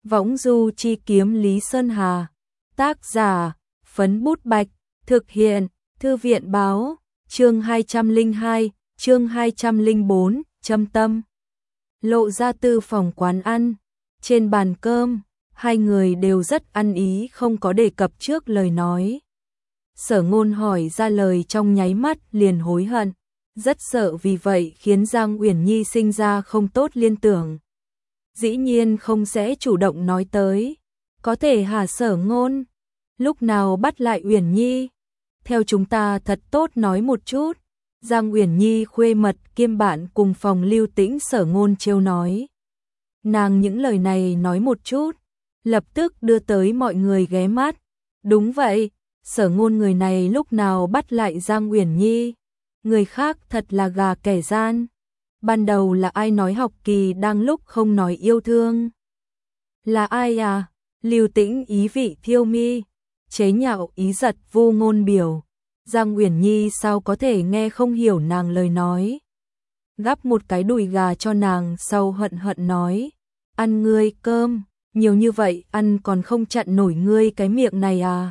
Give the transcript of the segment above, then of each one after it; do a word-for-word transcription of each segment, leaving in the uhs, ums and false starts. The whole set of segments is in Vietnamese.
Võng du chi kiếm Lý Sơn Hà. Tác giả, Phấn Bút Bạch. Thực hiện, Thư viện Báo. Chương hai trăm lẻ hai, chương hai trăm lẻ bốn, Châm Tâm. Lộ ra từ phòng quán ăn. Trên bàn cơm, hai người đều rất ăn ý, không có đề cập trước lời nói. Sở Ngôn hỏi ra lời trong nháy mắt liền hối hận, rất sợ vì vậy khiến Giang Uyển Nhi sinh ra không tốt liên tưởng. Dĩ nhiên không sẽ chủ động nói tới. Có thể hả Sở Ngôn? Lúc nào bắt lại Uyển Nhi? Theo chúng ta thật tốt nói một chút. Giang Uyển Nhi khuê mật kiêm bạn cùng phòng Lưu Tĩnh Sở Ngôn trêu nói. Nàng những lời này nói một chút, lập tức đưa tới mọi người ghé mắt. Đúng vậy, Sở Ngôn người này lúc nào bắt lại Giang Uyển Nhi? Người khác thật là gà kẻ gian. Ban đầu là ai nói học kỳ đang lúc không nói yêu thương? Là ai à? Lưu Tĩnh ý vị thiêu mi, chế nhạo ý giật vô ngôn biểu. Giang Uyển Nhi sao có thể nghe không hiểu nàng lời nói. Gắp một cái đùi gà cho nàng sau hận hận nói. Ăn ngươi cơm, nhiều như vậy ăn còn không chặn nổi ngươi cái miệng này à?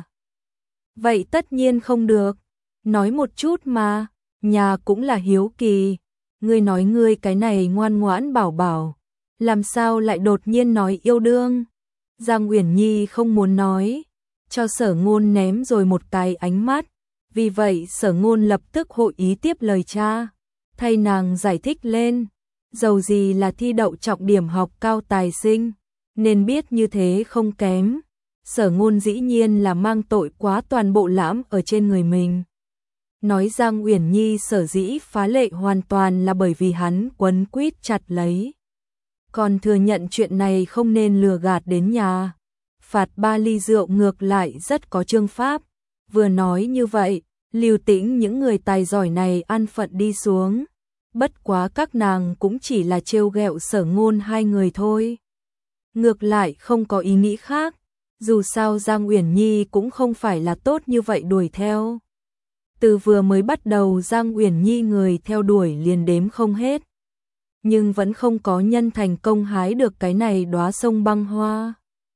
Vậy tất nhiên không được. Nói một chút mà, nhà cũng là hiếu kỳ. Ngươi nói ngươi cái này ngoan ngoãn bảo bảo, làm sao lại đột nhiên nói yêu đương? Giang Uyển Nhi không muốn nói, cho Sở Ngôn ném rồi một cái ánh mắt. Vì vậy Sở Ngôn lập tức hội ý tiếp lời cha, thay nàng giải thích lên. Dầu gì là thi đậu trọng điểm học cao tài sinh, nên biết như thế không kém. Sở Ngôn dĩ nhiên là mang tội quá toàn bộ lãm ở trên người mình. Nói Giang Uyển Nhi sở dĩ phá lệ hoàn toàn là bởi vì hắn quấn quýt chặt lấy. Còn thừa nhận chuyện này không nên lừa gạt đến nhà. Phạt ba ly rượu ngược lại rất có chương pháp. Vừa nói như vậy, Lưu Tĩnh những người tài giỏi này ăn phận đi xuống. Bất quá các nàng cũng chỉ là trêu ghẹo Sở Ngôn hai người thôi. Ngược lại không có ý nghĩ khác. Dù sao Giang Uyển Nhi cũng không phải là tốt như vậy đuổi theo. Từ vừa mới bắt đầu Giang Uyển Nhi người theo đuổi liền đếm không hết. Nhưng vẫn không có nhân thành công hái được cái này đóa sông băng hoa.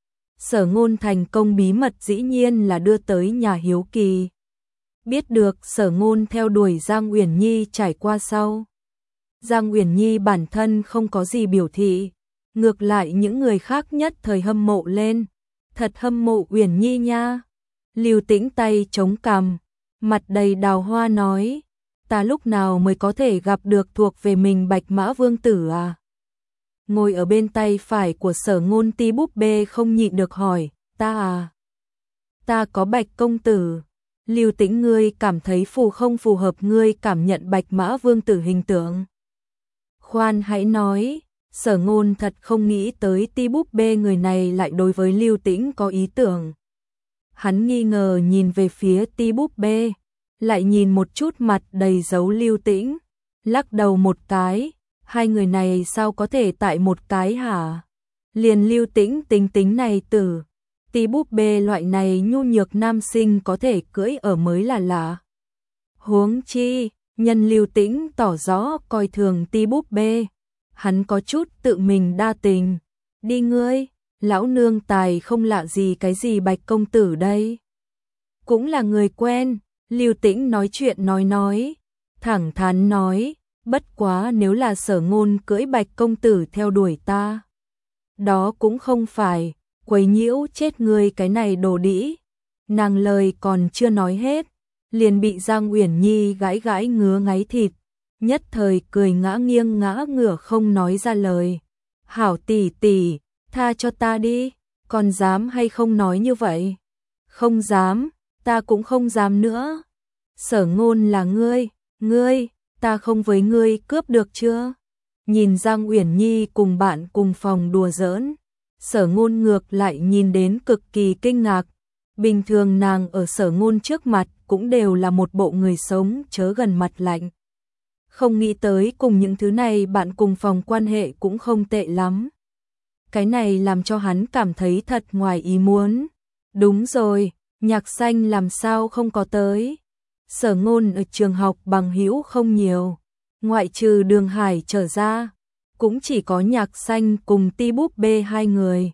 Sở Ngôn thành công bí mật dĩ nhiên là đưa tới nhà hiếu kỳ. Biết được Sở Ngôn theo đuổi Giang Uyển Nhi trải qua sau. Giang Uyển Nhi bản thân không có gì biểu thị. Ngược lại những người khác nhất thời hâm mộ lên. Thật hâm mộ Uyển Nhi nha. Lưu Tĩnh tay chống cằm, mặt đầy đào hoa nói. Ta lúc nào mới có thể gặp được thuộc về mình Bạch Mã Vương Tử à? Ngồi ở bên tay phải của Sở Ngôn Ti búp bê không nhịn được hỏi. Ta à? Ta có Bạch Công Tử. Lưu Tĩnh ngươi cảm thấy phù không phù hợp ngươi cảm nhận Bạch Mã Vương Tử hình tượng? Khoan hãy nói. Sở Ngôn thật không nghĩ tới Ti búp bê người này lại đối với Lưu Tĩnh có ý tưởng. Hắn nghi ngờ nhìn về phía Ti búp bê, lại nhìn một chút mặt đầy dấu Lưu Tĩnh, lắc đầu một cái, hai người này sao có thể tại một cái hả? Liền Lưu Tĩnh tính tính này tử, Ti búp bê loại này nhu nhược nam sinh có thể cưỡi ở mới là lạ. Huống chi, nhân Lưu Tĩnh tỏ rõ coi thường Ti búp bê. Hắn có chút tự mình đa tình. Đi ngươi, lão nương tài không lạ gì cái gì Bạch Công Tử đây. Cũng là người quen, Lưu Tĩnh nói chuyện nói nói. Thẳng thắn nói, bất quá nếu là Sở Ngôn cưỡi Bạch Công Tử theo đuổi ta. Đó cũng không phải, quấy nhiễu chết ngươi cái này đồ đĩ. Nàng lời còn chưa nói hết, liền bị Giang Uyển Nhi gãi gãi ngứa ngáy thịt. Nhất thời cười ngã nghiêng ngã ngửa không nói ra lời. Hảo tỷ tỷ, tha cho ta đi, còn dám hay không nói như vậy? Không dám, ta cũng không dám nữa. Sở Ngôn là ngươi, ngươi, ta không với ngươi cướp được chưa? Nhìn Giang Uyển Nhi cùng bạn cùng phòng đùa giỡn, Sở Ngôn ngược lại nhìn đến cực kỳ kinh ngạc. Bình thường nàng ở Sở Ngôn trước mặt cũng đều là một bộ người sống chớ gần mặt lạnh. Không nghĩ tới cùng những thứ này bạn cùng phòng quan hệ cũng không tệ lắm. Cái này làm cho hắn cảm thấy thật ngoài ý muốn. Đúng rồi, Nhạc Xanh làm sao không có tới. Sở Ngôn ở trường học bằng hữu không nhiều. Ngoại trừ Đường Hải trở ra, cũng chỉ có Nhạc Xanh cùng Ti búp bê hai người.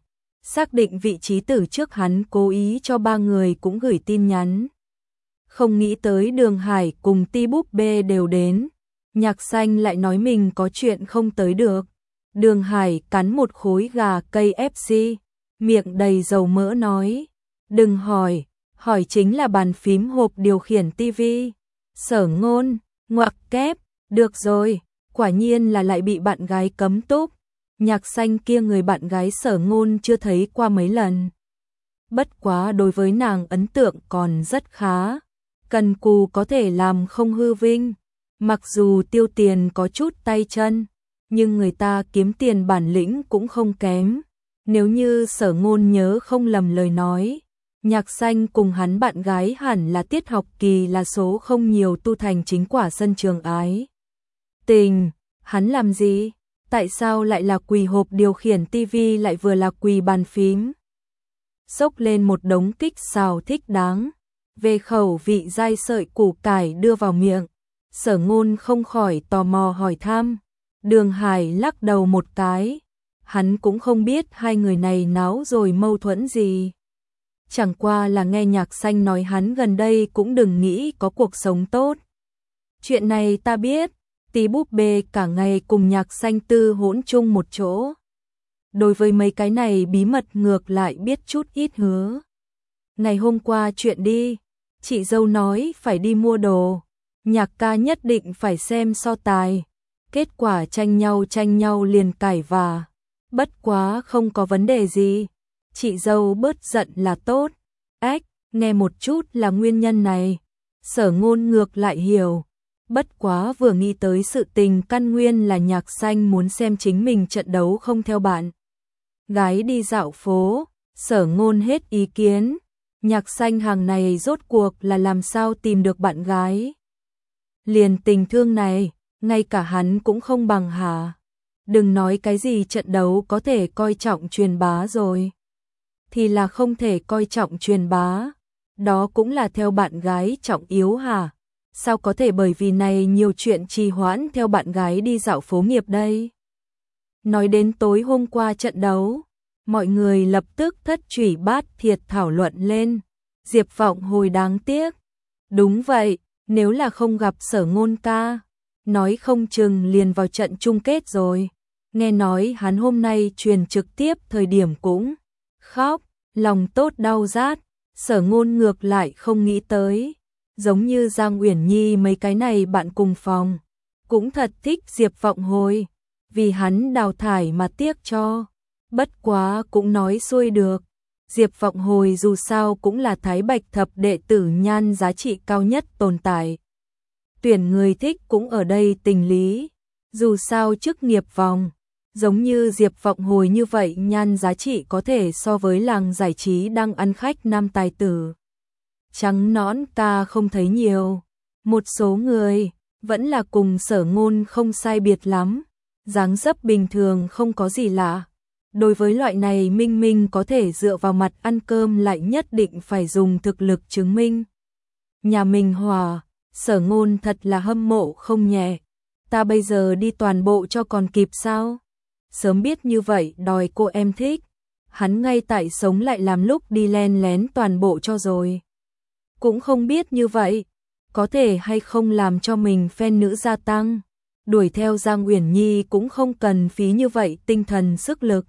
Xác định vị trí từ trước hắn cố ý cho ba người cũng gửi tin nhắn. Không nghĩ tới Đường Hải cùng Ti Búp Bê đều đến. Nhạc Xanh lại nói mình có chuyện không tới được. Đường Hải cắn một khối gà cây ép xê, miệng đầy dầu mỡ nói. Đừng hỏi, hỏi chính là bàn phím hộp điều khiển tivi. Sở Ngôn, ngoặc kép, được rồi, quả nhiên là lại bị bạn gái cấm túc. Nhạc Xanh kia người bạn gái Sở Ngôn chưa thấy qua mấy lần. Bất quá đối với nàng ấn tượng còn rất khá. Cần cù có thể làm không hư vinh. Mặc dù tiêu tiền có chút tay chân, nhưng người ta kiếm tiền bản lĩnh cũng không kém. Nếu như Sở Ngôn nhớ không lầm lời nói, Nhạc Xanh cùng hắn bạn gái hẳn là tiết học kỳ là số không nhiều tu thành chính quả sân trường ái tình. Hắn làm gì? Tại sao lại là quỳ hộp điều khiển tivi lại vừa là quỳ bàn phím? Xốc lên một đống kích xào thích đáng, về khẩu vị dai sợi củ cải đưa vào miệng. Sở Ngôn không khỏi tò mò hỏi thăm. Đường Hải lắc đầu một cái. Hắn cũng không biết hai người này náo rồi mâu thuẫn gì. Chẳng qua là nghe Nhạc Xanh nói hắn gần đây cũng đừng nghĩ có cuộc sống tốt. Chuyện này ta biết. Tí Búp Bê cả ngày cùng Nhạc Xanh tư hỗn chung một chỗ. Đối với mấy cái này bí mật ngược lại biết chút ít hứa. Ngày hôm qua chuyện đi, chị dâu nói phải đi mua đồ, Nhạc ca nhất định phải xem so tài. Kết quả tranh nhau tranh nhau liền cãi vã. Bất quá không có vấn đề gì, chị dâu bớt giận là tốt. Ách, nghe một chút là nguyên nhân này. Sở Ngôn ngược lại hiểu. Bất quá vừa nghĩ tới sự tình căn nguyên là Nhạc Xanh muốn xem chính mình trận đấu không theo bạn gái đi dạo phố, Sở Ngôn hết ý kiến. Nhạc Xanh hàng này rốt cuộc là làm sao tìm được bạn gái? Liền tình thương này, ngay cả hắn cũng không bằng hả? Đừng nói cái gì trận đấu có thể coi trọng truyền bá rồi. Thì là không thể coi trọng truyền bá. Đó cũng là theo bạn gái trọng yếu hả? Sao có thể bởi vì này nhiều chuyện trì hoãn theo bạn gái đi dạo phố nghiệp đây? Nói đến tối hôm qua trận đấu, mọi người lập tức thất trủy bát thiệt thảo luận lên. Diệp Vọng Hồi đáng tiếc. Đúng vậy, nếu là không gặp Sở Ngôn ca, nói không chừng liền vào trận chung kết rồi. Nghe nói hắn hôm nay truyền trực tiếp thời điểm cũng khóc, lòng tốt đau rát. Sở Ngôn ngược lại không nghĩ tới. Giống như Giang Uyển Nhi mấy cái này bạn cùng phòng, cũng thật thích Diệp Vọng Hồi, vì hắn đào thải mà tiếc cho. Bất quá cũng nói xuôi được, Diệp Vọng Hồi dù sao cũng là Thái Bạch thập đệ tử nhan giá trị cao nhất tồn tại. Tuyển người thích cũng ở đây tình lý, dù sao chức nghiệp vòng, giống như Diệp Vọng Hồi như vậy nhan giá trị có thể so với làng giải trí đang ăn khách nam tài tử. Trắng nõn ta không thấy nhiều, một số người vẫn là cùng Sở Ngôn không sai biệt lắm, dáng dấp bình thường không có gì lạ. Đối với loại này minh minh có thể dựa vào mặt ăn cơm lại nhất định phải dùng thực lực chứng minh. Nhà mình hòa, Sở Ngôn thật là hâm mộ không nhẹ. Ta bây giờ đi toàn bộ cho còn kịp sao? Sớm biết như vậy đòi cô em thích, hắn ngay tại sống lại làm lúc đi len lén toàn bộ cho rồi. Cũng không biết như vậy, có thể hay không làm cho mình fan nữ gia tăng. Đuổi theo Giang Uyển Nhi cũng không cần phí như vậy tinh thần sức lực.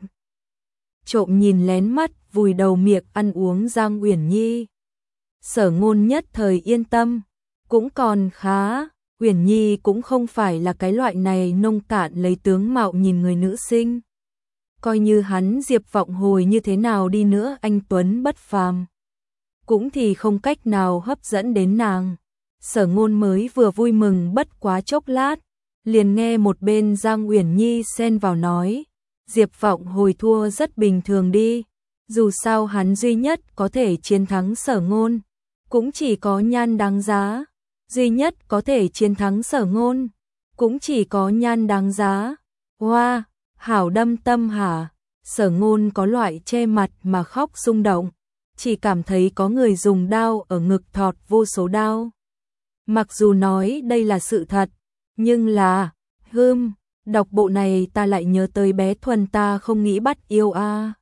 Trộm nhìn lén mắt, vùi đầu miệng ăn uống Giang Uyển Nhi. Sở Ngôn nhất thời yên tâm, cũng còn khá. Uyển Nhi cũng không phải là cái loại này nông cạn lấy tướng mạo nhìn người nữ sinh. Coi như hắn Diệp Vọng Hồi như thế nào đi nữa anh tuấn bất phàm, cũng thì không cách nào hấp dẫn đến nàng. Sở Ngôn mới vừa vui mừng bất quá chốc lát, liền nghe một bên Giang Uyển Nhi xen vào nói, Diệp Vọng Hồi thua rất bình thường đi, dù sao hắn duy nhất có thể chiến thắng Sở Ngôn, cũng chỉ có nhan đáng giá. Duy nhất có thể chiến thắng Sở Ngôn, cũng chỉ có nhan đáng giá. Hoa, wow, hảo đâm tâm hả? Sở Ngôn có loại che mặt mà khóc rung động, chỉ cảm thấy có người dùng đao ở ngực thọt vô số đao. Mặc dù nói đây là sự thật, nhưng là, hưm, đọc bộ này ta lại nhớ tới bé Thuần ta không nghĩ bắt yêu a. À.